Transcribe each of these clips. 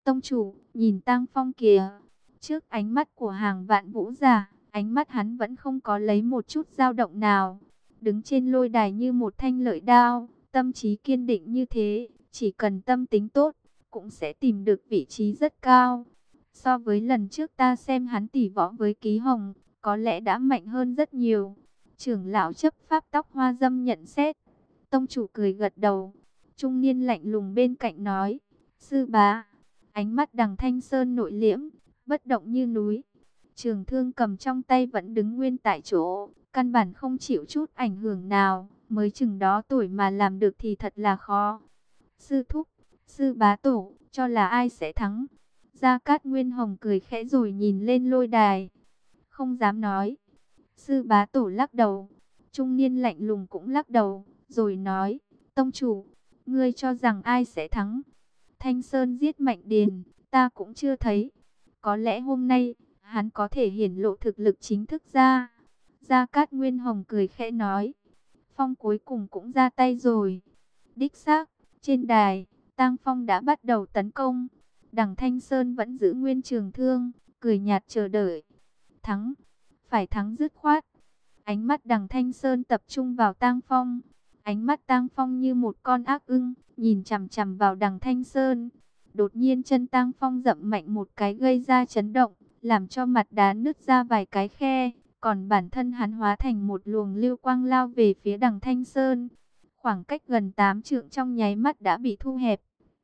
Tông chủ, nhìn Tang Phong kìa. Trước ánh mắt của hàng vạn vũ giả, ánh mắt hắn vẫn không có lấy một chút dao động nào. Đứng trên lôi đài như một thanh lợi đao, tâm trí kiên định như thế, chỉ cần tâm tính tốt, cũng sẽ tìm được vị trí rất cao. So với lần trước ta xem hắn tỉ võ với Ký Hồng, có lẽ đã mạnh hơn rất nhiều. Trưởng lão chấp pháp tóc hoa dâm nhận xét. Tông chủ cười gật đầu. Trung niên lạnh lùng bên cạnh nói, sư bá. Ánh mắt Đằng Thanh Sơn nội liễm, bất động như núi. Trường thương cầm trong tay vẫn đứng nguyên tại chỗ, căn bản không chịu chút ảnh hưởng nào. Mới chừng đó tuổi mà làm được thì thật là khó. Sư thúc, sư bá tổ, cho là ai sẽ thắng? Gia Cát Nguyên Hồng cười khẽ rồi nhìn lên lôi đài. Không dám nói. Sư bá tổ lắc đầu. Trung niên lạnh lùng cũng lắc đầu, rồi nói, tông chủ, ngươi cho rằng ai sẽ thắng? Thanh Sơn giết Mạnh Điền, ta cũng chưa thấy. Có lẽ hôm nay, hắn có thể hiển lộ thực lực chính thức ra. Gia Cát Nguyên Hồng cười khẽ nói, Phong cuối cùng cũng ra tay rồi. Đích xác, trên đài, Tang Phong đã bắt đầu tấn công. Đằng Thanh Sơn vẫn giữ nguyên trường thương, cười nhạt chờ đợi. Thắng, phải thắng dứt khoát. Ánh mắt Đằng Thanh Sơn tập trung vào Tang Phong. Ánh mắt Tang Phong như một con ác ưng, nhìn chằm chằm vào Đằng Thanh Sơn. Đột nhiên chân Tang Phong dậm mạnh một cái gây ra chấn động, làm cho mặt đá nứt ra vài cái khe. Còn bản thân hắn hóa thành một luồng lưu quang lao về phía Đằng Thanh Sơn. Khoảng cách gần 8 trượng trong nháy mắt đã bị thu hẹp.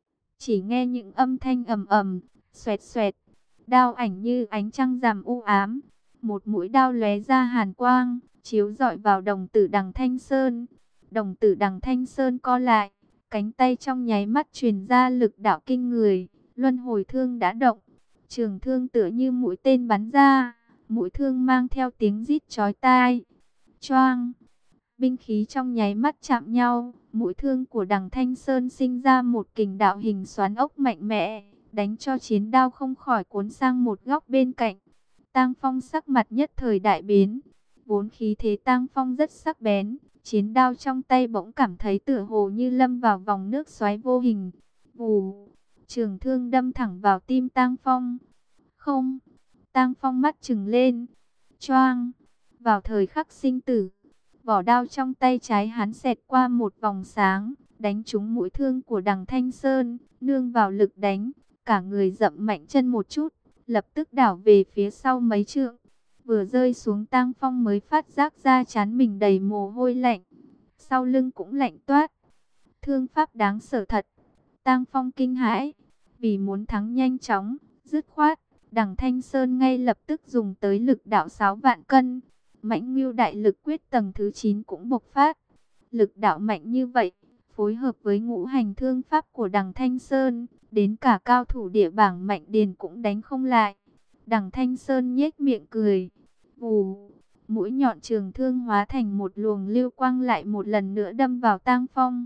Chỉ nghe những âm thanh ầm ầm, xoẹt xoẹt, đao ảnh như ánh trăng rằm u ám. Một mũi đao lóe ra hàn quang, chiếu rọi vào đồng tử Đằng Thanh Sơn. Đồng tử Đằng Thanh Sơn co lại, cánh tay trong nháy mắt truyền ra lực đạo kinh người, luân hồi thương đã động. Trường thương tựa như mũi tên bắn ra, mũi thương mang theo tiếng rít chói tai. Choang! Binh khí trong nháy mắt chạm nhau, mũi thương của Đằng Thanh Sơn sinh ra một kình đạo hình xoắn ốc mạnh mẽ, đánh cho chiến đao không khỏi cuốn sang một góc bên cạnh. Tang Phong sắc mặt nhất thời đại biến, vốn khí thế Tang Phong rất sắc bén, chiến đao trong tay bỗng cảm thấy tựa hồ như lâm vào vòng nước xoáy vô hình. Vù, trường thương đâm thẳng vào tim Tang Phong. Không, Tang Phong mắt trừng lên. Choang, vào thời khắc sinh tử, vỏ đao trong tay trái hắn xẹt qua một vòng sáng, đánh trúng mũi thương của Đằng Thanh Sơn, nương vào lực đánh, cả người dậm mạnh chân một chút, lập tức đảo về phía sau mấy trượng. Vừa rơi xuống Tang Phong mới phát giác ra trán mình đầy mồ hôi lạnh, sau lưng cũng lạnh toát. Thương pháp đáng sợ thật. Tang Phong kinh hãi, vì muốn thắng nhanh chóng, dứt khoát, Đằng Thanh Sơn ngay lập tức dùng tới lực đạo 6 vạn cân. Mãnh Ngưu Đại Lực Quyết tầng thứ 9 cũng bộc phát. Lực đạo mạnh như vậy, phối hợp với ngũ hành thương pháp của Đằng Thanh Sơn, đến cả cao thủ địa bảng Mạnh Điền cũng đánh không lại. Đằng Thanh Sơn nhếch miệng cười. Vù, mũi nhọn trường thương hóa thành một luồng lưu quang lại một lần nữa đâm vào Tang Phong.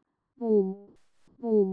Vù, vù,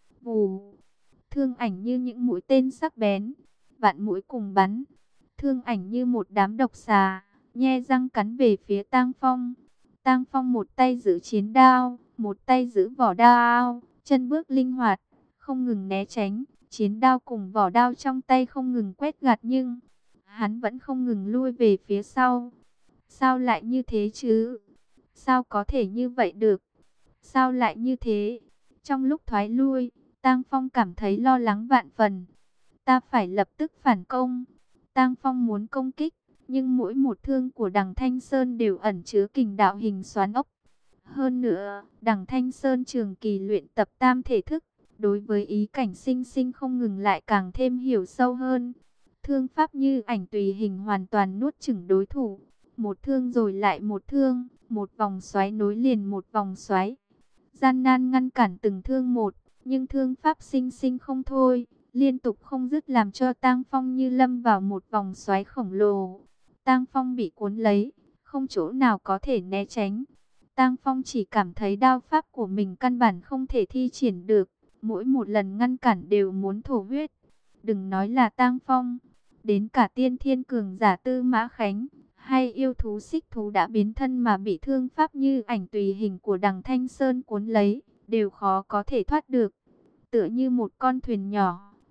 vù. Thương ảnh như những mũi tên sắc bén, vạn mũi cùng bắn. Thương ảnh như một đám độc xà, nhe răng cắn về phía Tang Phong. Tang Phong một tay giữ chiến đao, một tay giữ vỏ đao, chân bước linh hoạt, không ngừng né tránh. Chiến đao cùng vỏ đao trong tay không ngừng quét gạt nhưng hắn vẫn không ngừng lui về phía sau. Sao lại như thế chứ? Sao có thể như vậy được? Sao lại như thế? Trong lúc thoái lui, Tang Phong cảm thấy lo lắng vạn phần. Ta phải lập tức phản công. Tang Phong muốn công kích, nhưng mỗi một thương của Đằng Thanh Sơn đều ẩn chứa kình đạo hình xoắn ốc. Hơn nữa, Đằng Thanh Sơn trường kỳ luyện tập tam thể thức, đối với ý cảnh sinh sinh không ngừng lại càng thêm hiểu sâu hơn. Thương pháp như ảnh tùy hình hoàn toàn nuốt chửng đối thủ. Một thương rồi lại một thương, một vòng xoáy nối liền một vòng xoáy. Gian nan ngăn cản từng thương một, nhưng thương pháp sinh sinh không thôi, liên tục không dứt làm cho Tang Phong như lâm vào một vòng xoáy khổng lồ. Tang Phong bị cuốn lấy, không chỗ nào có thể né tránh. Tang Phong chỉ cảm thấy đao pháp của mình căn bản không thể thi triển được, mỗi một lần ngăn cản đều muốn thổ huyết. Đừng nói là Tang Phong, đến cả tiên thiên cường giả Tư Mã Khánh hay yêu thú xích thú đã biến thân mà bị thương pháp như ảnh tùy hình của Đằng Thanh Sơn cuốn lấy, đều khó có thể thoát được. Tựa như một con thuyền nhỏ,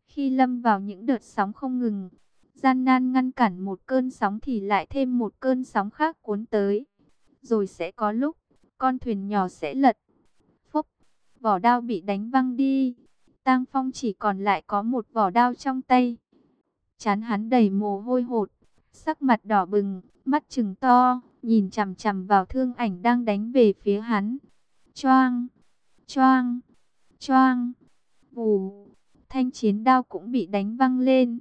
Khi lâm vào những đợt sóng không ngừng, gian nan ngăn cản một cơn sóng thì lại thêm một cơn sóng khác cuốn tới. Rồi sẽ có lúc, con thuyền nhỏ sẽ lật. Phốc, vỏ đao bị đánh văng đi. Tang Phong chỉ còn lại có một vỏ đao trong tay. Trán hắn đầy mồ hôi hột, sắc mặt đỏ bừng, mắt trừng to, nhìn chằm chằm vào thương ảnh đang đánh về phía hắn. Choang, choang, choang, vù, thanh chiến đao cũng bị đánh văng lên.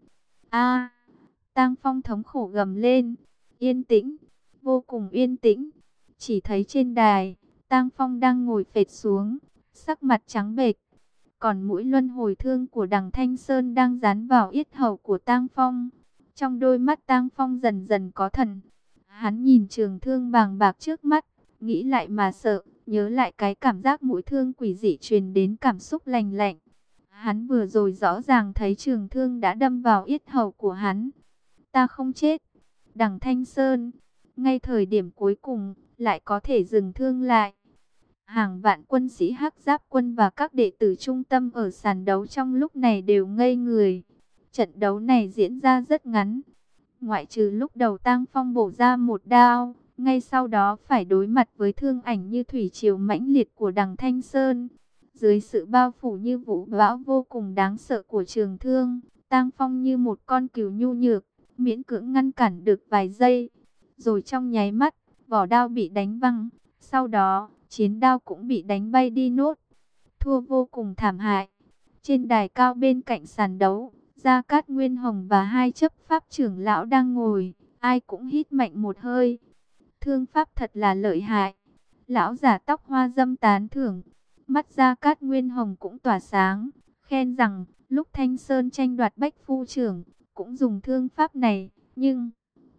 A, Tang Phong thống khổ gầm lên. Yên tĩnh, vô cùng yên tĩnh. Chỉ thấy trên đài, Tang Phong đang ngồi phệt xuống, sắc mặt trắng bệch. Còn mũi luân hồi thương của Đằng Thanh Sơn đang dán vào yết hầu của Tang Phong. Trong đôi mắt Tang Phong dần dần có thần. Hắn nhìn trường thương bàng bạc trước mắt, nghĩ lại mà sợ, nhớ lại cái cảm giác mũi thương quỷ dị truyền đến cảm xúc lành lạnh. Hắn vừa rồi rõ ràng thấy trường thương đã đâm vào yết hầu của hắn. Ta không chết. Đằng Thanh Sơn, ngay thời điểm cuối cùng, lại có thể dừng thương lại. Hàng vạn quân sĩ Hắc Giáp quân và các đệ tử trung tâm ở sàn đấu trong lúc này đều ngây người. Trận đấu này diễn ra rất ngắn. Ngoại trừ lúc đầu Tang Phong bổ ra một đao, ngay sau đó phải đối mặt với thương ảnh như thủy triều mãnh liệt của Đằng Thanh Sơn. Dưới sự bao phủ như vũ bão vô cùng đáng sợ của trường thương, Tang Phong như một con cừu nhu nhược, miễn cưỡng ngăn cản được vài giây. Rồi trong nháy mắt, vỏ đao bị đánh văng, sau đó chiến đao cũng bị đánh bay đi nốt. Thua vô cùng thảm hại. Trên đài cao bên cạnh sàn đấu, Gia Cát Nguyên Hồng và hai chấp pháp trưởng lão đang ngồi, ai cũng hít mạnh một hơi. Thương pháp thật là lợi hại. Lão giả tóc hoa dâm tán thưởng. Mắt Gia Cát Nguyên Hồng cũng tỏa sáng, khen rằng lúc Thanh Sơn tranh đoạt Bách Phu trưởng, cũng dùng thương pháp này, nhưng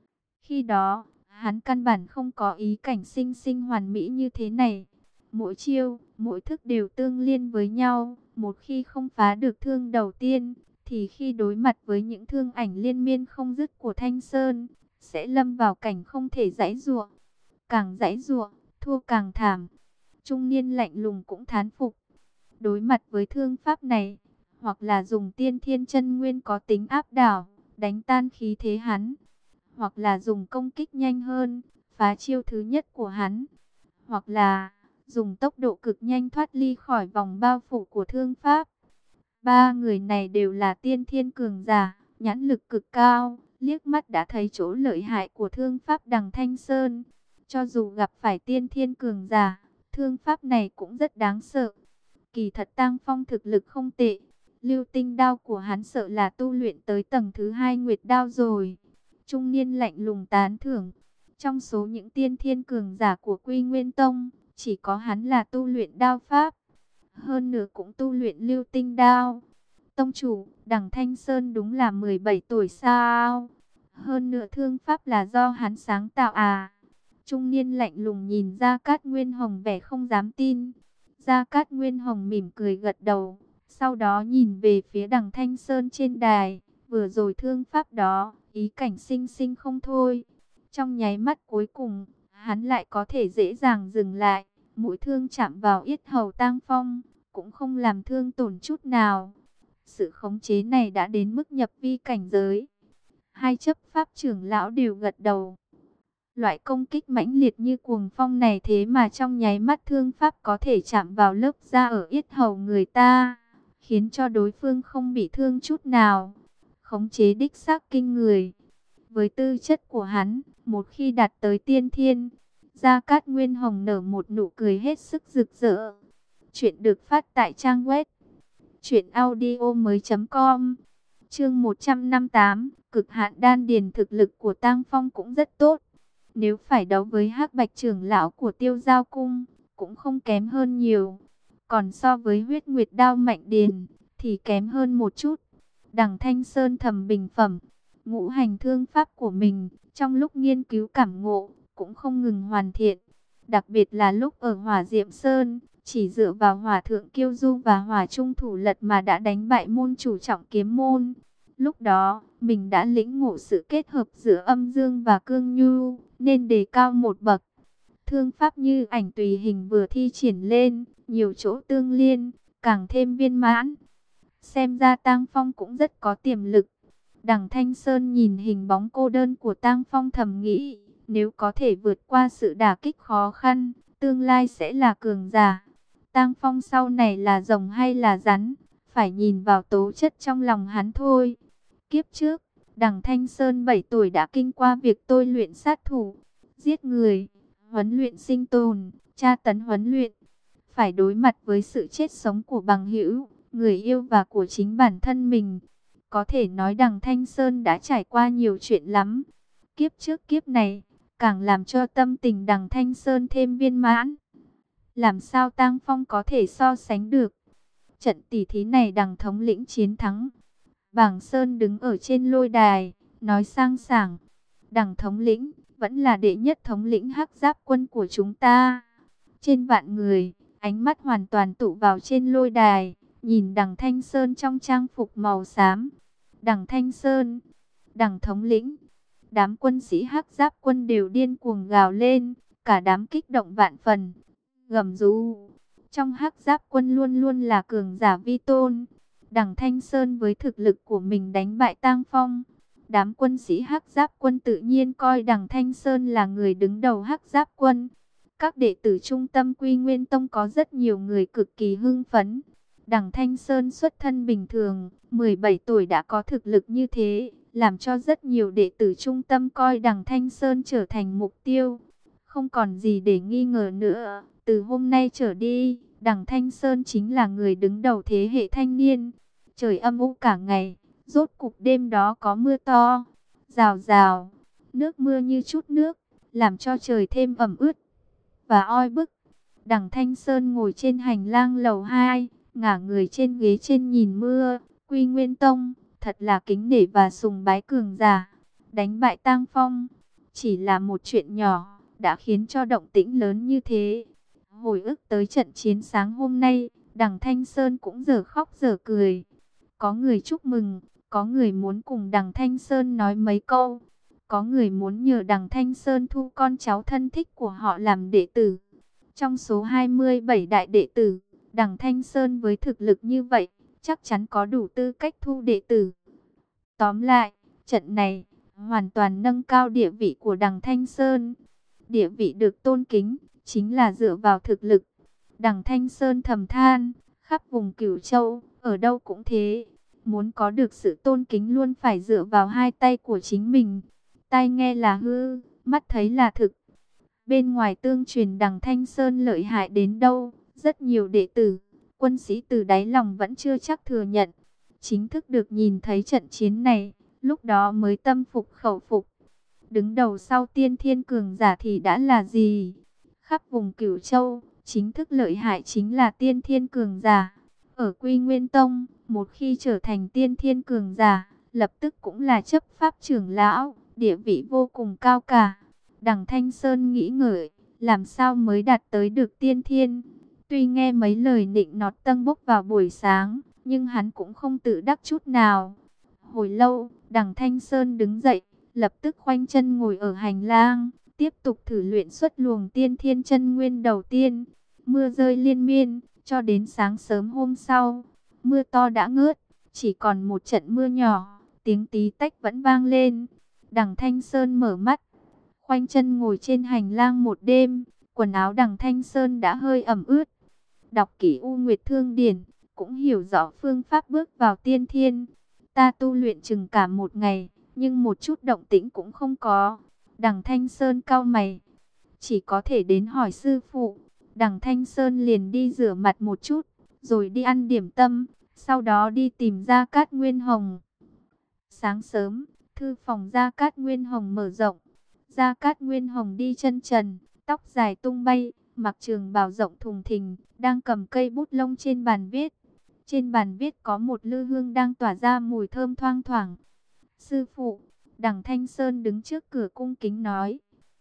khi đó, hắn căn bản không có ý cảnh sinh sinh hoàn mỹ như thế này. Mỗi chiêu, mỗi thức đều tương liên với nhau, một khi không phá được thương đầu tiên, thì khi đối mặt với những thương ảnh liên miên không dứt của Thanh Sơn, sẽ lâm vào cảnh không thể giãy giụa. Càng giãy giụa, thua càng thảm. Trung niên lạnh lùng cũng thán phục. Đối mặt với thương pháp này, hoặc là dùng tiên thiên chân nguyên có tính áp đảo, đánh tan khí thế hắn, hoặc là dùng công kích nhanh hơn, phá chiêu thứ nhất của hắn, hoặc là dùng tốc độ cực nhanh thoát ly khỏi vòng bao phủ của thương pháp. Ba người này đều là tiên thiên cường giả, nhãn lực cực cao, liếc mắt đã thấy chỗ lợi hại của thương pháp Đằng Thanh Sơn. Cho dù gặp phải tiên thiên cường giả, thương pháp này cũng rất đáng sợ. Kỳ thật Tang Phong thực lực không tệ, lưu tinh đao của hắn sợ là tu luyện tới tầng thứ 2 nguyệt đao rồi. Trung niên lạnh lùng tán thưởng, trong số những tiên thiên cường giả của Quy Nguyên Tông, chỉ có hắn là tu luyện đao pháp, hơn nữa cũng tu luyện lưu tinh đao. Tông chủ, Đằng Thanh Sơn đúng là 17 tuổi sao? Hơn nữa thương pháp là do hắn sáng tạo à? Trung niên lạnh lùng nhìn Gia Cát Nguyên Hồng vẻ không dám tin. Gia Cát Nguyên Hồng mỉm cười gật đầu, sau đó nhìn về phía Đằng Thanh Sơn trên đài. Vừa rồi thương pháp đó, ý cảnh sinh sinh không thôi. Trong nháy mắt cuối cùng, hắn lại có thể dễ dàng dừng lại. Mũi thương chạm vào yết hầu Tang Phong, cũng không làm thương tổn chút nào. Sự khống chế này đã đến mức nhập vi cảnh giới. Hai chấp pháp trưởng lão đều gật đầu. Loại công kích mãnh liệt như cuồng phong này thế mà trong nháy mắt thương pháp có thể chạm vào lớp da ở yết hầu người ta, khiến cho đối phương không bị thương chút nào. Khống chế đích xác kinh người. Với tư chất của hắn, một khi đạt tới tiên thiên, Gia Cát Nguyên Hồng nở một nụ cười hết sức rực rỡ. Chuyện được phát tại trang web truyệnaudiomoi.com. Chương 158, cực hạn đan điền. Thực lực của Tang Phong cũng rất tốt. Nếu phải đấu với Hắc Bạch trưởng lão của Tiêu Giao cung, cũng không kém hơn nhiều. Còn so với Huyết Nguyệt đao Mạnh Điền thì kém hơn một chút. Đằng Thanh Sơn thầm bình phẩm, ngũ hành thương pháp của mình trong lúc nghiên cứu cảm ngộ cũng không ngừng hoàn thiện. Đặc biệt là lúc ở Hỏa Diệm Sơn, chỉ dựa vào Hỏa Thượng Kiêu Du và Hỏa Trung Thủ Lật mà đã đánh bại môn chủ Trọng Kiếm môn. Lúc đó, mình đã lĩnh ngộ sự kết hợp giữa âm dương và cương nhu, nên đề cao một bậc. Thương pháp như ảnh tùy hình vừa thi triển lên, nhiều chỗ tương liên, càng thêm viên mãn. Xem ra Tang Phong cũng rất có tiềm lực. Đằng Thanh Sơn nhìn hình bóng cô đơn của Tang Phong thầm nghĩ, nếu có thể vượt qua sự đả kích khó khăn, tương lai sẽ là cường giả. Tang Phong sau này là rồng hay là rắn, phải nhìn vào tố chất trong lòng hắn thôi. Kiếp trước, Đằng Thanh Sơn 7 tuổi đã kinh qua việc tôi luyện sát thủ, giết người, huấn luyện sinh tồn, tra tấn huấn luyện, phải đối mặt với sự chết sống của bằng hữu, người yêu và của chính bản thân mình. Có thể nói Đằng Thanh Sơn đã trải qua nhiều chuyện lắm. Kiếp trước kiếp này, càng làm cho tâm tình Đằng Thanh Sơn thêm viên mãn. Làm sao Tang Phong có thể so sánh được? Trận tỷ thí này Đằng thống lĩnh chiến thắng. Bàng Sơn đứng ở trên lôi đài, nói sang sảng. Đằng thống lĩnh, vẫn là đệ nhất thống lĩnh Hắc Giáp quân của chúng ta. Trên vạn người, ánh mắt hoàn toàn tụ vào trên lôi đài, nhìn Đằng Thanh Sơn trong trang phục màu xám. Đằng Thanh Sơn, Đằng thống lĩnh, đám quân sĩ Hắc Giáp quân đều điên cuồng gào lên, cả đám kích động vạn phần, gầm rú. Trong Hắc Giáp quân luôn luôn là cường giả vi tôn. Đằng Thanh Sơn với thực lực của mình đánh bại Tang Phong. Đám quân sĩ Hắc Giáp quân tự nhiên coi Đằng Thanh Sơn là người đứng đầu Hắc Giáp quân. Các đệ tử trung tâm Quy Nguyên Tông có rất nhiều người cực kỳ hưng phấn. Đằng Thanh Sơn xuất thân bình thường, 17 tuổi đã có thực lực như thế, làm cho rất nhiều đệ tử trung tâm coi Đằng Thanh Sơn trở thành mục tiêu. Không còn gì để nghi ngờ nữa, từ hôm nay trở đi, Đằng Thanh Sơn chính là người đứng đầu thế hệ thanh niên. Trời âm u cả ngày, rốt cục đêm đó có mưa to, rào rào, nước mưa như chút nước, làm cho trời thêm ẩm ướt và oi bức. Đằng Thanh Sơn ngồi trên hành lang lầu 2, ngả người trên ghế trên nhìn mưa. Quy Nguyên Tông, thật là kính nể và sùng bái cường giả. Đánh bại Tang Phong, chỉ là một chuyện nhỏ, đã khiến cho động tĩnh lớn như thế. Hồi ức tới trận chiến sáng hôm nay, Đằng Thanh Sơn cũng giờ khóc giờ cười. Có người chúc mừng, có người muốn cùng Đằng Thanh Sơn nói mấy câu. Có người muốn nhờ Đằng Thanh Sơn thu con cháu thân thích của họ làm đệ tử. Trong số 27 đại đệ tử, Đằng Thanh Sơn với thực lực như vậy, chắc chắn có đủ tư cách thu đệ tử. Tóm lại, trận này hoàn toàn nâng cao địa vị của Đằng Thanh Sơn. Địa vị được tôn kính, chính là dựa vào thực lực. Đằng Thanh Sơn thầm than, khắp vùng Cửu Châu, ở đâu cũng thế. Muốn có được sự tôn kính luôn phải dựa vào hai tay của chính mình. Tai nghe là hư, mắt thấy là thực. Bên ngoài tương truyền Đằng Thanh Sơn lợi hại đến đâu, rất nhiều đệ tử, quân sĩ từ đáy lòng vẫn chưa chắc thừa nhận. Chính thức được nhìn thấy trận chiến này, lúc đó mới tâm phục khẩu phục. Đứng đầu sau tiên thiên cường giả thì đã là gì? Khắp vùng Cửu Châu, chính thức lợi hại chính là tiên thiên cường giả. Ở Quy Nguyên Tông, một khi trở thành tiên thiên cường giả, lập tức cũng là chấp pháp trưởng lão, địa vị vô cùng cao cả. Đằng Thanh Sơn nghĩ ngợi, làm sao mới đạt tới được tiên thiên? Tuy nghe mấy lời nịnh nọt tâng bốc vào buổi sáng, nhưng hắn cũng không tự đắc chút nào. Hồi lâu, Đằng Thanh Sơn đứng dậy, lập tức khoanh chân ngồi ở hành lang, tiếp tục thử luyện xuất luồng tiên thiên chân nguyên đầu tiên. Mưa rơi liên miên, cho đến sáng sớm hôm sau, mưa to đã ngớt, chỉ còn một trận mưa nhỏ, tiếng tí tách vẫn vang lên. Đằng Thanh Sơn mở mắt, khoanh chân ngồi trên hành lang một đêm, quần áo Đằng Thanh Sơn đã hơi ẩm ướt. Đọc kỹ U Nguyệt Thương Điển, cũng hiểu rõ phương pháp bước vào tiên thiên. Ta tu luyện chừng cả một ngày, nhưng một chút động tĩnh cũng không có. Đằng Thanh Sơn cau mày, chỉ có thể đến hỏi sư phụ. Đằng Thanh Sơn liền đi rửa mặt một chút, rồi đi ăn điểm tâm, sau đó đi tìm Gia Cát Nguyên Hồng. Sáng sớm, thư phòng Gia Cát Nguyên Hồng mở rộng. Gia Cát Nguyên Hồng đi chân trần, tóc dài tung bay, mặc trường bào rộng thùng thình, đang cầm cây bút lông trên bàn viết. Trên bàn viết có một lư hương đang tỏa ra mùi thơm thoang thoảng. Sư phụ, Đằng Thanh Sơn đứng trước cửa cung kính nói.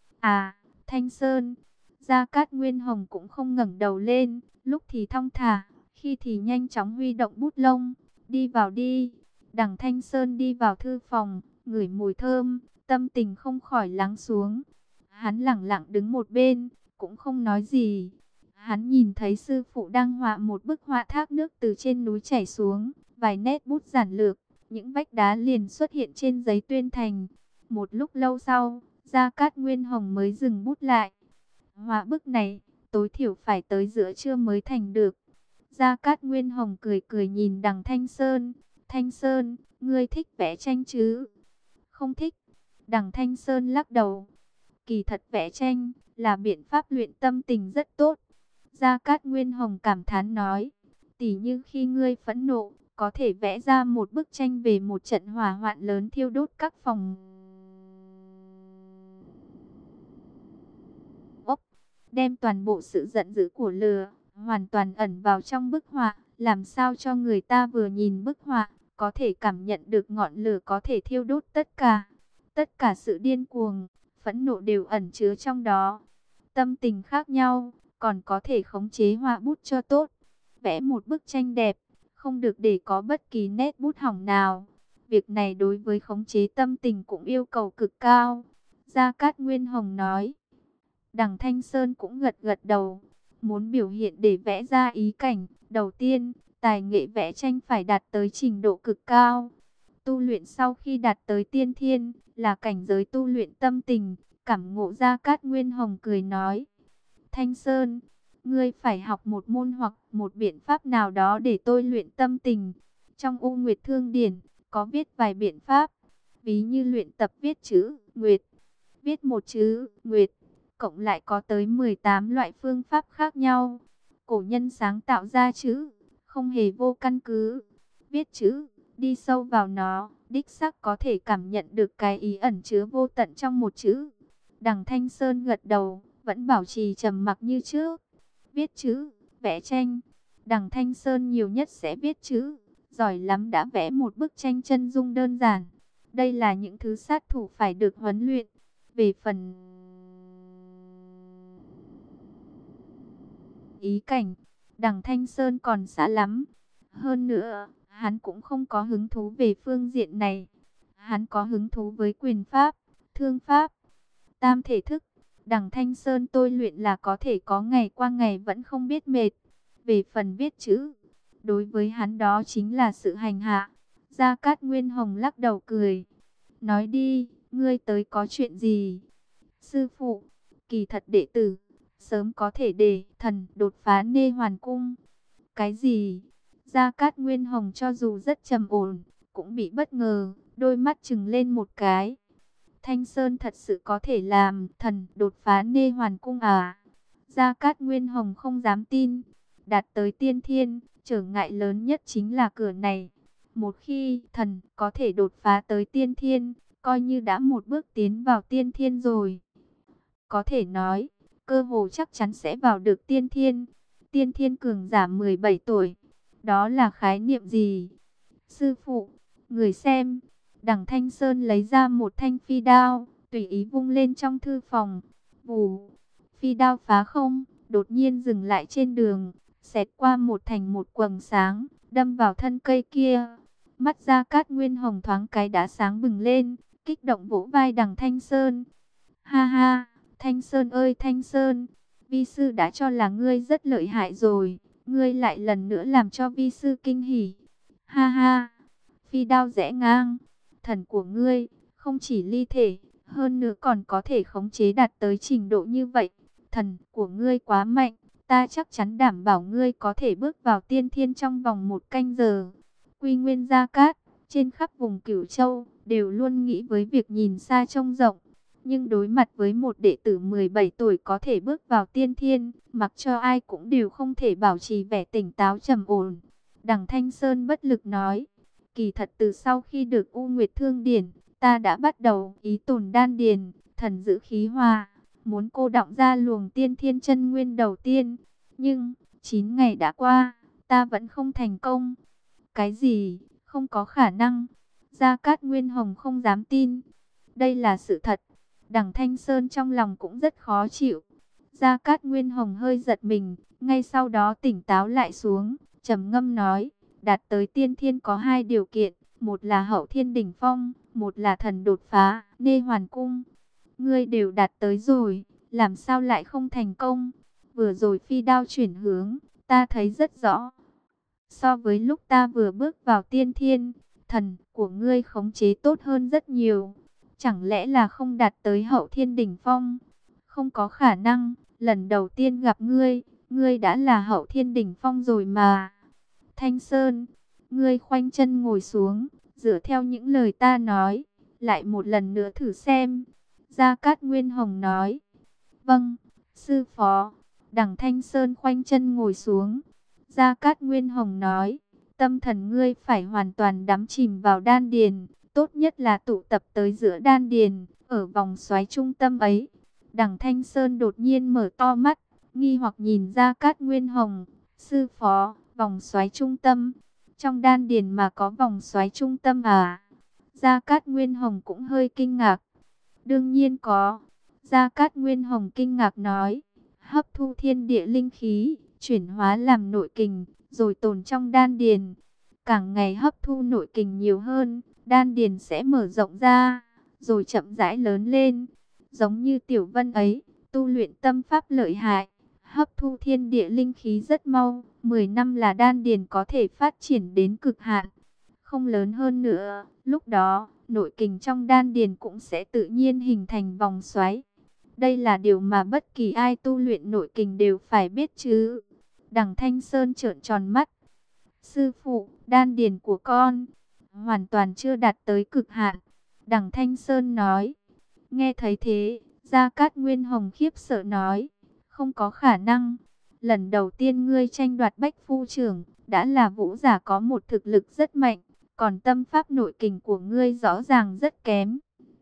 À, Thanh Sơn. Gia Cát Nguyên Hồng cũng không ngẩng đầu lên, lúc thì thong thả, khi thì nhanh chóng huy động bút lông. Đi vào đi. Đằng Thanh Sơn đi vào thư phòng, ngửi mùi thơm, tâm tình không khỏi lắng xuống. Hắn lẳng lặng đứng một bên, cũng không nói gì. Hắn nhìn thấy sư phụ đang họa một bức họa thác nước từ trên núi chảy xuống, vài nét bút giản lược, những vách đá liền xuất hiện trên giấy tuyên thành. Một lúc lâu sau, Gia Cát Nguyên Hồng mới dừng bút lại. Họa bức này, tối thiểu phải tới giữa trưa mới thành được. Gia Cát Nguyên Hồng cười cười nhìn Đằng Thanh Sơn. Thanh Sơn, ngươi thích vẽ tranh chứ? Không thích. Đằng Thanh Sơn lắc đầu. Kỳ thật vẽ tranh là biện pháp luyện tâm tình rất tốt. Gia Cát Nguyên Hồng cảm thán nói. Tỉ như khi ngươi phẫn nộ, có thể vẽ ra một bức tranh về một trận hỏa hoạn lớn thiêu đốt các phòng ốc, đem toàn bộ sự giận dữ của lửa hoàn toàn ẩn vào trong bức họa, làm sao cho người ta vừa nhìn bức họa có thể cảm nhận được ngọn lửa có thể thiêu đốt tất cả sự điên cuồng, phẫn nộ đều ẩn chứa trong đó. Tâm tình khác nhau, còn có thể khống chế họa bút cho tốt. Vẽ một bức tranh đẹp, không được để có bất kỳ nét bút hỏng nào. Việc này đối với khống chế tâm tình cũng yêu cầu cực cao. Gia Cát Nguyên Hồng nói. Đằng Thanh Sơn cũng gật gật đầu. Muốn biểu hiện để vẽ ra ý cảnh, đầu tiên, tài nghệ vẽ tranh phải đạt tới trình độ cực cao. Tu luyện sau khi đạt tới tiên thiên, là cảnh giới tu luyện tâm tình. Cảm ngộ. Gia Cát Nguyên Hồng cười nói. Thanh Sơn, ngươi phải học một môn hoặc một biện pháp nào đó để tôi luyện tâm tình. Trong U Nguyệt Thương Điển, có viết vài biện pháp. Ví như luyện tập viết chữ Nguyệt, viết một chữ Nguyệt, cộng lại có tới 18 loại phương pháp khác nhau. Cổ nhân sáng tạo ra chữ, không hề vô căn cứ. Viết chữ, đi sâu vào nó, đích xác có thể cảm nhận được cái ý ẩn chứa vô tận trong một chữ. Đằng Thanh Sơn gật đầu, vẫn bảo trì trầm mặc như trước. Viết chữ, vẽ tranh. Đằng Thanh Sơn nhiều nhất sẽ viết chữ, giỏi lắm đã vẽ một bức tranh chân dung đơn giản. Đây là những thứ sát thủ phải được huấn luyện. Về phần ý cảnh, Đằng Thanh Sơn còn xa lắm. Hơn nữa, hắn cũng không có hứng thú về phương diện này. Hắn có hứng thú với quyền pháp, thương pháp, tam thể thức. Đằng Thanh Sơn tôi luyện là có thể có ngày qua ngày vẫn không biết mệt. Về phần viết chữ, đối với hắn đó chính là sự hành hạ. Gia Cát Nguyên Hồng lắc đầu cười. Nói đi, ngươi tới có chuyện gì? Sư phụ, kỳ thật đệ tử, sớm có thể để thần đột phá Nê Hoàn Cung. Cái gì? Gia Cát Nguyên Hồng cho dù rất trầm ổn, cũng bị bất ngờ, đôi mắt trừng lên một cái. Thanh Sơn thật sự có thể làm thần đột phá Nê Hoàn Cung à? Gia Cát Nguyên Hồng không dám tin. Đạt tới tiên thiên, trở ngại lớn nhất chính là cửa này. Một khi thần có thể đột phá tới tiên thiên, coi như đã một bước tiến vào tiên thiên rồi. Có thể nói, cơ hồ chắc chắn sẽ vào được tiên thiên. Tiên thiên cường giả 17 tuổi. Đó là khái niệm gì? Sư phụ, người xem. Đằng Thanh Sơn lấy ra một thanh phi đao, tùy ý vung lên trong thư phòng. Vù, phi đao phá không, đột nhiên dừng lại trên đường, xẹt qua một thành một quầng sáng, đâm vào thân cây kia. Mắt Gia Cát Nguyên Hồng thoáng cái đã sáng bừng lên, kích động vỗ vai Đằng Thanh Sơn. Ha ha, Thanh Sơn ơi Thanh Sơn, vi sư đã cho là ngươi rất lợi hại rồi, ngươi lại lần nữa làm cho vi sư kinh hỉ. Ha ha, phi đao rẽ ngang, thần của ngươi không chỉ ly thể, hơn nữa còn có thể khống chế đạt tới trình độ như vậy. Thần của ngươi quá mạnh, ta chắc chắn đảm bảo ngươi có thể bước vào tiên thiên trong vòng 1 canh giờ. Quy Nguyên Gia Cát, trên khắp vùng Cửu Châu, đều luôn nghĩ với việc nhìn xa trông rộng. Nhưng đối mặt với một đệ tử 17 tuổi có thể bước vào tiên thiên, mặc cho ai cũng đều không thể bảo trì vẻ tỉnh táo trầm ổn. Đằng Thanh Sơn bất lực nói, kỳ thật từ sau khi được U Nguyệt Thương Điển, ta đã bắt đầu ý tồn đan điền, thần giữ khí hòa, muốn cô đọng ra luồng tiên thiên chân nguyên đầu tiên. Nhưng, 9 ngày đã qua, ta vẫn không thành công. Cái gì? Không có khả năng. Gia Cát Nguyên Hồng không dám tin. Đây là sự thật. Đằng Thanh Sơn trong lòng cũng rất khó chịu. Gia Cát Nguyên Hồng hơi giật mình, ngay sau đó tỉnh táo lại xuống, trầm ngâm nói, đạt tới tiên thiên có 2 điều kiện, một là hậu thiên đỉnh phong, một là thần đột phá Nê Hoàn Cung. Ngươi đều đạt tới rồi, làm sao lại không thành công? Vừa rồi phi đao chuyển hướng, ta thấy rất rõ. So với lúc ta vừa bước vào tiên thiên, thần của ngươi khống chế tốt hơn rất nhiều. Chẳng lẽ là không đạt tới hậu thiên đỉnh phong? Không có khả năng, lần đầu tiên gặp ngươi, ngươi đã là hậu thiên đỉnh phong rồi mà. Thanh Sơn, ngươi khoanh chân ngồi xuống, dựa theo những lời ta nói, lại một lần nữa thử xem. Gia Cát Nguyên Hồng nói. Vâng, sư phó. Đằng Thanh Sơn khoanh chân ngồi xuống. Gia Cát Nguyên Hồng nói, tâm thần ngươi phải hoàn toàn đắm chìm vào đan điền, tốt nhất là tụ tập tới giữa đan điền, ở vòng xoáy trung tâm ấy. Đằng Thanh Sơn đột nhiên mở to mắt, nghi hoặc nhìn Gia Cát Nguyên Hồng. Sư phó, vòng xoáy trung tâm, trong đan điền mà có vòng xoáy trung tâm à? Gia Cát Nguyên Hồng cũng hơi kinh ngạc. Đương nhiên có. Gia Cát Nguyên Hồng kinh ngạc nói, hấp thu thiên địa linh khí, chuyển hóa làm nội kình, rồi tồn trong đan điền. Càng ngày hấp thu nội kình nhiều hơn, đan điền sẽ mở rộng ra, rồi chậm rãi lớn lên. Giống như Tiểu Vân ấy, tu luyện tâm pháp lợi hại, hấp thu thiên địa linh khí rất mau, 10 năm là đan điền có thể phát triển đến cực hạn. Không lớn hơn nữa, lúc đó, nội kình trong đan điền cũng sẽ tự nhiên hình thành vòng xoáy. Đây là điều mà bất kỳ ai tu luyện nội kình đều phải biết chứ. Đằng Thanh Sơn trợn tròn mắt. Sư phụ, đan điền của con hoàn toàn chưa đạt tới cực hạn. Đằng Thanh Sơn nói. Nghe thấy thế, Gia Cát Nguyên Hồng khiếp sợ nói. Không có khả năng. Lần đầu tiên ngươi tranh đoạt Bách Phu Trưởng, đã là vũ giả có một thực lực rất mạnh. Còn tâm pháp nội kình của ngươi rõ ràng rất kém.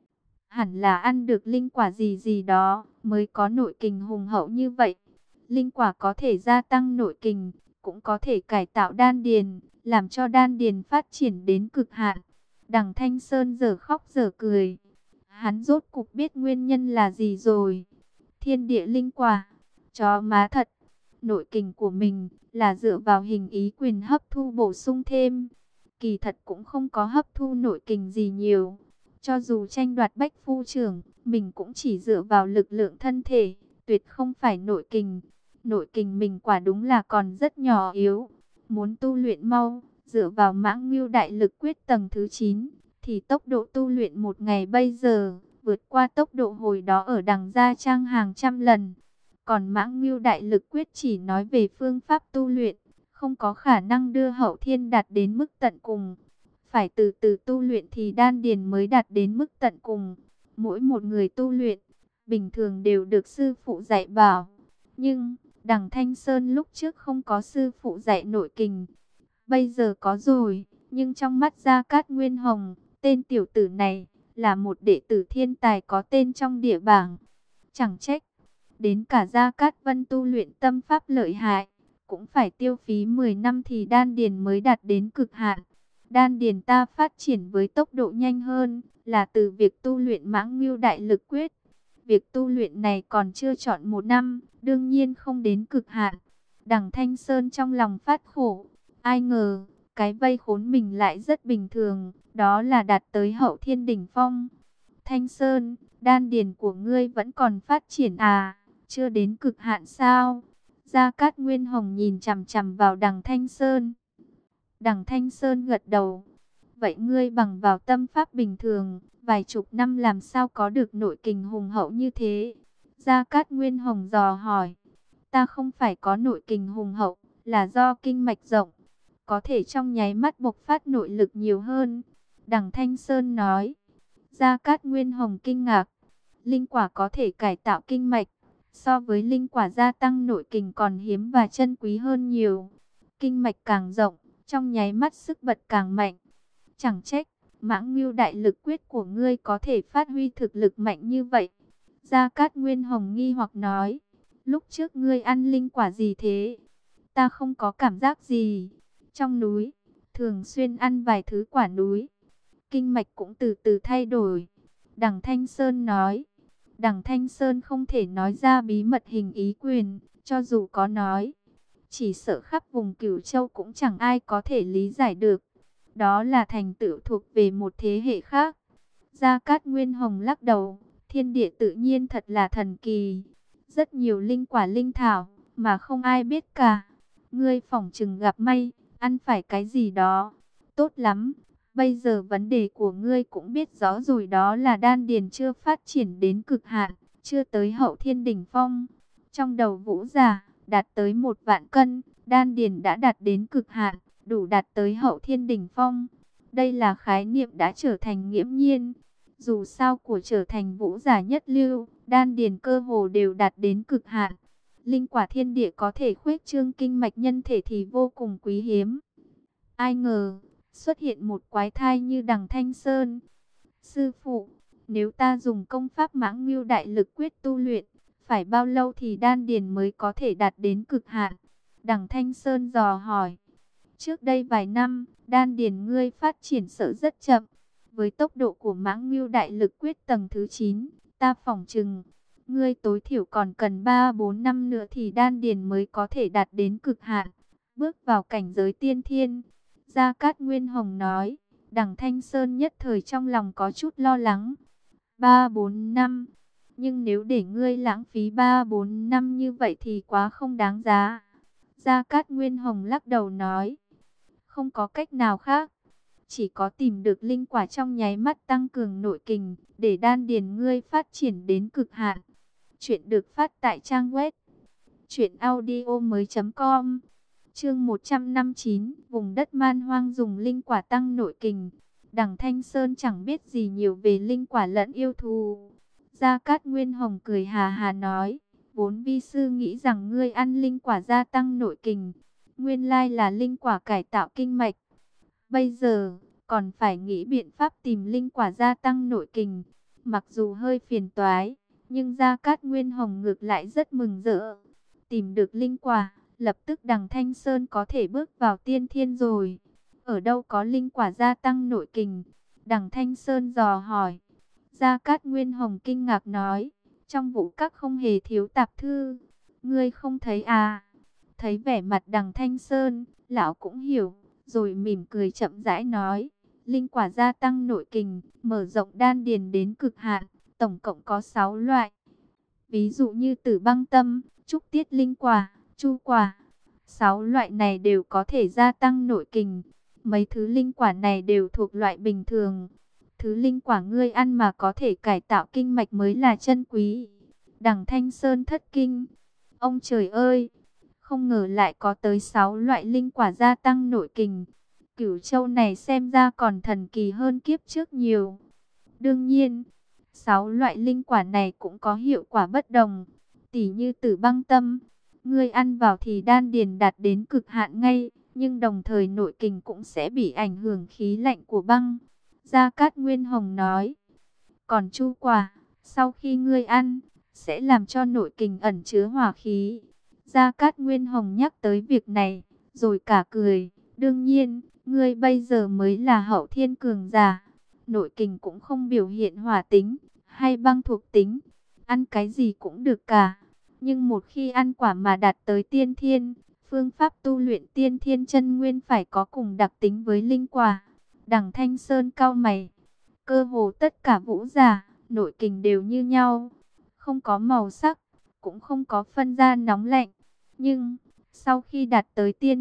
Hẳn là ăn được linh quả gì gì đó mới có nội kình hùng hậu như vậy. Linh quả có thể gia tăng nội kình, cũng có thể cải tạo đan điền, làm cho đan điền phát triển đến cực hạn. Đằng Thanh Sơn giờ khóc giờ cười. Hắn rốt cục biết nguyên nhân là gì rồi. Thiên địa linh quả, chó má thật. Nội kình của mình là dựa vào hình ý quyền hấp thu bổ sung thêm. Kỳ thật cũng không có hấp thu nội kình gì nhiều. Cho dù tranh đoạt Bách Phu Trưởng, mình cũng chỉ dựa vào lực lượng thân thể, tuyệt không phải nội kình. Nội kình mình quả đúng là còn rất nhỏ yếu. Muốn tu luyện mau, dựa vào Mãng Ngưu Đại Lực Quyết tầng thứ 9, thì tốc độ tu luyện một ngày bây giờ, vượt qua tốc độ hồi đó ở Đằng Gia Trang hàng trăm lần. Còn Mãng Ngưu Đại Lực Quyết chỉ nói về phương pháp tu luyện, không có khả năng đưa hậu thiên đạt đến mức tận cùng. Phải từ từ tu luyện thì đan điền mới đạt đến mức tận cùng. Mỗi một người tu luyện, bình thường đều được sư phụ dạy bảo. Nhưng, Đằng Thanh Sơn lúc trước không có sư phụ dạy nội kình. Bây giờ có rồi, nhưng trong mắt Gia Cát Nguyên Hồng, tên tiểu tử này là một đệ tử thiên tài có tên trong địa bảng. Chẳng trách, đến cả Gia Cát Vân tu luyện tâm pháp lợi hại, cũng phải tiêu phí 10 năm thì đan điền mới đạt đến cực hạn. Đan điền ta phát triển với tốc độ nhanh hơn, là từ việc tu luyện Mãng Ngưu Đại Lực Quyết. Việc tu luyện này còn chưa trọn 1 năm, đương nhiên không đến cực hạn. Đằng Thanh Sơn trong lòng phát khổ. Ai ngờ, cái vây khốn mình lại rất bình thường, đó là đạt tới hậu thiên đỉnh phong. Thanh Sơn, đan điền của ngươi vẫn còn phát triển à, chưa đến cực hạn sao? Gia Cát Nguyên Hồng nhìn chằm chằm vào Đằng Thanh Sơn. Đằng Thanh Sơn gật đầu. Vậy ngươi bằng vào tâm pháp bình thường, vài chục năm làm sao có được nội kình hùng hậu như thế? Gia Cát Nguyên Hồng dò hỏi. Ta không phải có nội kình hùng hậu, là do kinh mạch rộng, có thể trong nháy mắt bộc phát nội lực nhiều hơn. Đằng Thanh Sơn nói. Gia Cát Nguyên Hồng kinh ngạc. Linh quả có thể cải tạo kinh mạch, so với linh quả gia tăng nội kình còn hiếm và chân quý hơn nhiều. Kinh mạch càng rộng, trong nháy mắt sức bật càng mạnh. Chẳng trách, Mãng Ngưu Đại Lực Quyết của ngươi có thể phát huy thực lực mạnh như vậy. Gia Cát Nguyên Hồng nghi hoặc nói. Lúc trước ngươi ăn linh quả gì thế? Ta không có cảm giác gì. Trong núi, thường xuyên ăn vài thứ quả núi. Kinh mạch cũng từ từ thay đổi. Đằng Thanh Sơn nói. Đằng Thanh Sơn không thể nói ra bí mật hình ý quyền, cho dù có nói, chỉ sợ khắp vùng Cửu Châu cũng chẳng ai có thể lý giải được. Đó là thành tựu thuộc về một thế hệ khác. Gia Cát Nguyên Hồng lắc đầu, thiên địa tự nhiên thật là thần kỳ. Rất nhiều linh quả linh thảo mà không ai biết cả. Ngươi phỏng chừng gặp may, ăn phải cái gì đó. Tốt lắm, bây giờ vấn đề của ngươi cũng biết rõ rồi, đó là đan điền chưa phát triển đến cực hạn, chưa tới hậu thiên đỉnh phong. Trong đầu Vũ giả, đạt tới 1.000.000 cân, đan điền đã đạt đến cực hạn, đủ đạt tới hậu thiên đỉnh phong. Đây là khái niệm đã trở thành nghiễm nhiên. Dù sao của trở thành vũ giả nhất lưu, đan điền cơ hồ đều đạt đến cực hạn. Linh quả thiên địa có thể khuếch trương kinh mạch nhân thể thì vô cùng quý hiếm. Ai ngờ, xuất hiện một quái thai như Đằng Thanh Sơn. Sư phụ, nếu ta dùng công pháp Mãng Ngưu Đại Lực Quyết tu luyện, phải bao lâu thì đan điền mới có thể đạt đến cực hạn? Đằng Thanh Sơn dò hỏi. Trước đây vài năm, đan điền ngươi phát triển sợ rất chậm. Với tốc độ của Mãng Ngưu Đại Lực Quyết tầng thứ 9, ta phỏng chừng ngươi tối thiểu còn cần 3-4 năm nữa thì đan điền mới có thể đạt đến cực hạn, bước vào cảnh giới tiên thiên. Gia Cát Nguyên Hồng nói. Đằng Thanh Sơn nhất thời trong lòng có chút lo lắng. 3-4 năm, nhưng nếu để ngươi lãng phí 3-4 năm như vậy thì quá không đáng giá. Gia Cát Nguyên Hồng lắc đầu nói. Không có cách nào khác, chỉ có tìm được linh quả trong nháy mắt tăng cường nội kình, để đan điền ngươi phát triển đến cực hạn. Chuyện được phát tại trang web truyệnaudiomoi.com. Chương 159, vùng đất man hoang dùng linh quả tăng nội kình. Đằng Thanh Sơn chẳng biết gì nhiều về linh quả lẫn yêu thú. Gia Cát Nguyên Hồng cười hà hà nói, vốn vi sư nghĩ rằng ngươi ăn linh quả gia tăng nội kình, nguyên lai là linh quả cải tạo kinh mạch. Bây giờ, còn phải nghĩ biện pháp tìm linh quả gia tăng nội kình. Mặc dù hơi phiền toái, nhưng Gia Cát Nguyên Hồng ngược lại rất mừng rỡ. Tìm được linh quả, lập tức Đằng Thanh Sơn có thể bước vào tiên thiên rồi. Ở đâu có linh quả gia tăng nội kình? Đằng Thanh Sơn dò hỏi. Gia Cát Nguyên Hồng kinh ngạc nói, trong vũ các không hề thiếu tạp thư. Ngươi không thấy à? Thấy vẻ mặt Đằng Thanh Sơn, lão cũng hiểu, rồi mỉm cười chậm rãi nói, linh quả gia tăng nội kình, mở rộng đan điền đến cực hạn, tổng cộng có 6 loại. Ví dụ như Tử Băng Tâm, Trúc Tiết linh quả, Chu quả. 6 loại này đều có thể gia tăng nội kình. Mấy thứ linh quả này đều thuộc loại bình thường. Thứ linh quả ngươi ăn mà có thể cải tạo kinh mạch mới là chân quý. Đằng Thanh Sơn thất kinh. Ông trời ơi! Không ngờ lại có tới 6 loại linh quả gia tăng nội kình. Cửu Châu này xem ra còn thần kỳ hơn kiếp trước nhiều. Đương nhiên, 6 loại linh quả này cũng có hiệu quả bất đồng. Tỉ như Tử Băng Tâm, ngươi ăn vào thì đan điền đạt đến cực hạn ngay, nhưng đồng thời nội kình cũng sẽ bị ảnh hưởng khí lạnh của băng. Gia Cát Nguyên Hồng nói. Còn Chu quả, sau khi ngươi ăn, sẽ làm cho nội kình ẩn chứa hỏa khí. Gia Cát Nguyên Hồng nhắc tới việc này, rồi cả cười. Đương nhiên, ngươi bây giờ mới là hậu thiên cường giả. Nội kình cũng không biểu hiện hỏa tính, hay băng thuộc tính. Ăn cái gì cũng được cả. Nhưng một khi ăn quả mà đạt tới tiên thiên, phương pháp tu luyện tiên thiên chân nguyên phải có cùng đặc tính với linh quả. Đằng Thanh Sơn cau mày. Cơ hồ tất cả vũ giả, nội kình đều như nhau. Không có màu sắc, cũng không có phân ra nóng lạnh. Nhưng, sau khi đạt tới tiên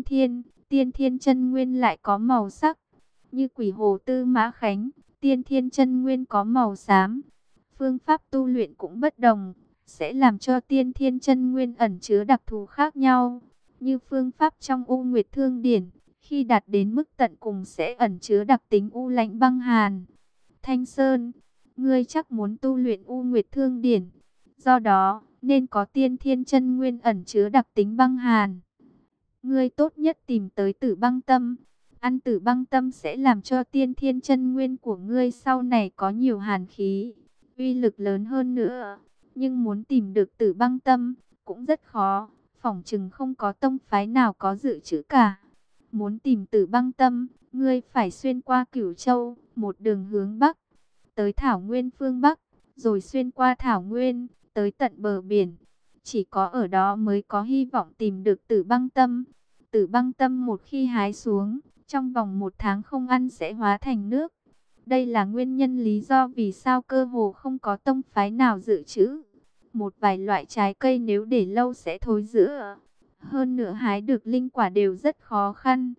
thiên chân nguyên lại có màu sắc. Như Quỷ Hồ Tư Mã Khánh, tiên thiên chân nguyên có màu xám. Phương pháp tu luyện cũng bất đồng, sẽ làm cho tiên thiên chân nguyên ẩn chứa đặc thù khác nhau. Như phương pháp trong U Nguyệt Thương Điển, khi đạt đến mức tận cùng sẽ ẩn chứa đặc tính u lạnh băng hàn. Thanh Sơn, ngươi chắc muốn tu luyện U Nguyệt Thương Điển. Do đó, nên có tiên thiên chân nguyên ẩn chứa đặc tính băng hàn. Ngươi tốt nhất tìm tới Tử Băng Tâm. Ăn Tử Băng Tâm sẽ làm cho tiên thiên chân nguyên của ngươi sau này có nhiều hàn khí, uy lực lớn hơn nữa. Nhưng muốn tìm được Tử Băng Tâm cũng rất khó, phỏng chừng không có tông phái nào có dự trữ cả. Muốn tìm Tử Băng Tâm, ngươi phải xuyên qua Cửu Châu, một đường hướng bắc, tới Thảo Nguyên phương Bắc, rồi xuyên qua Thảo Nguyên, tới tận bờ biển. Chỉ có ở đó mới có hy vọng tìm được Tử Băng Tâm. Tử Băng Tâm một khi hái xuống, trong vòng 1 tháng không ăn sẽ hóa thành nước. Đây là nguyên nhân lý do vì sao cơ hồ không có tông phái nào dự trữ. Một vài loại trái cây nếu để lâu sẽ thối rữa. Hơn nữa hái được linh quả đều rất khó khăn.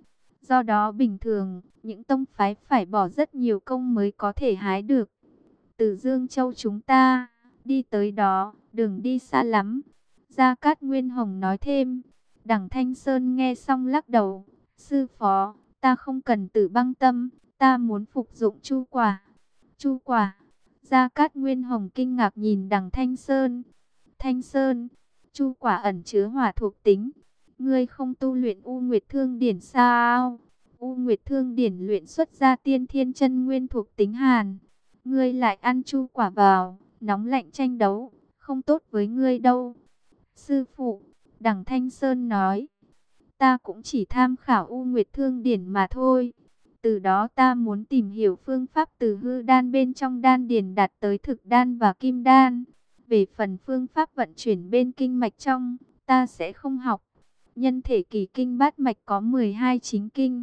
Do đó bình thường, những tông phái phải bỏ rất nhiều công mới có thể hái được. Từ Dương Châu chúng ta, đi tới đó, đường đi xa lắm. Gia Cát Nguyên Hồng nói thêm. Đằng Thanh Sơn nghe xong lắc đầu. Sư phó, ta không cần Tử Băng Tâm, ta muốn phục dụng chu quả. Chu quả. Gia Cát Nguyên Hồng kinh ngạc nhìn đằng Thanh Sơn. Thanh Sơn, chu quả ẩn chứa hỏa thuộc tính. Ngươi không tu luyện U Nguyệt Thương Điển sao? U Nguyệt Thương Điển luyện xuất ra tiên thiên chân nguyên thuộc tính hàn. Ngươi lại ăn chu quả vào, nóng lạnh tranh đấu, không tốt với ngươi đâu. Sư phụ, đằng Thanh Sơn nói, ta cũng chỉ tham khảo U Nguyệt Thương Điển mà thôi. Từ đó ta muốn tìm hiểu phương pháp từ hư đan bên trong đan điền đạt tới thực đan và kim đan. Về phần phương pháp vận chuyển bên kinh mạch trong, ta sẽ không học. Nhân thể kỳ kinh bát mạch có 12 chính kinh.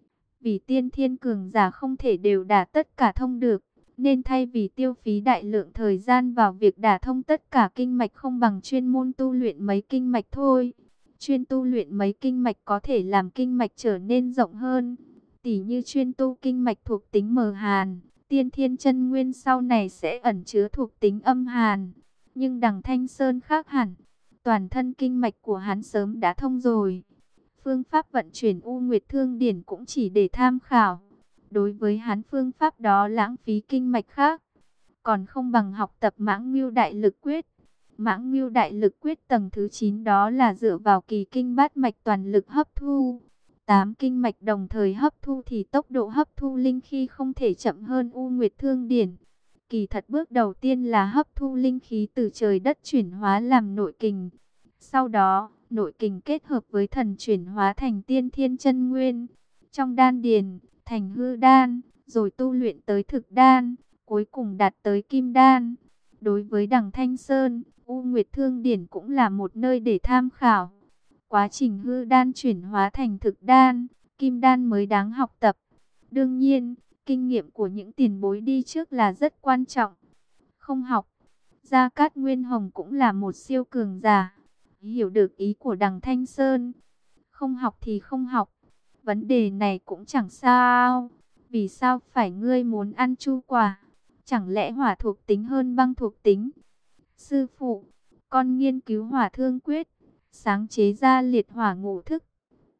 Vì tiên thiên cường giả không thể đều đả tất cả thông được, nên thay vì tiêu phí đại lượng thời gian vào việc đả thông tất cả kinh mạch không bằng chuyên môn tu luyện mấy kinh mạch thôi. Chuyên tu luyện mấy kinh mạch có thể làm kinh mạch trở nên rộng hơn. Tỉ như chuyên tu kinh mạch thuộc tính mờ hàn, tiên thiên chân nguyên sau này sẽ ẩn chứa thuộc tính âm hàn. Nhưng đằng Thanh Sơn khác hẳn, toàn thân kinh mạch của hắn sớm đã thông rồi. Phương pháp vận chuyển U Nguyệt Thương Điển cũng chỉ để tham khảo. Đối với hắn phương pháp đó lãng phí kinh mạch khác, còn không bằng học tập Mãng Ngưu Đại Lực Quyết. Mãng Ngưu Đại Lực Quyết tầng thứ 9 đó là dựa vào kỳ kinh bát mạch toàn lực hấp thu. 8 kinh mạch đồng thời hấp thu thì tốc độ hấp thu linh khí không thể chậm hơn U Nguyệt Thương Điển. Kỳ thật bước đầu tiên là hấp thu linh khí từ trời đất chuyển hóa làm nội kình. Sau đó, nội kình kết hợp với thần chuyển hóa thành tiên thiên chân nguyên. Trong đan điền, thành hư đan, rồi tu luyện tới thực đan, cuối cùng đạt tới kim đan. Đối với đằng Thanh Sơn, U Nguyệt Thương Điển cũng là một nơi để tham khảo. Quá trình hư đan chuyển hóa thành thực đan, kim đan mới đáng học tập. Đương nhiên, kinh nghiệm của những tiền bối đi trước là rất quan trọng. Không học, Gia Cát Nguyên Hồng cũng là một siêu cường giả. Hiểu được ý của đằng Thanh Sơn. Không học thì không học. Vấn đề này cũng chẳng sao. Vì sao phải ngươi muốn ăn chu quả? Chẳng lẽ hỏa thuộc tính hơn băng thuộc tính? Sư phụ, con nghiên cứu hỏa thương quyết, sáng chế ra liệt hỏa ngũ thức.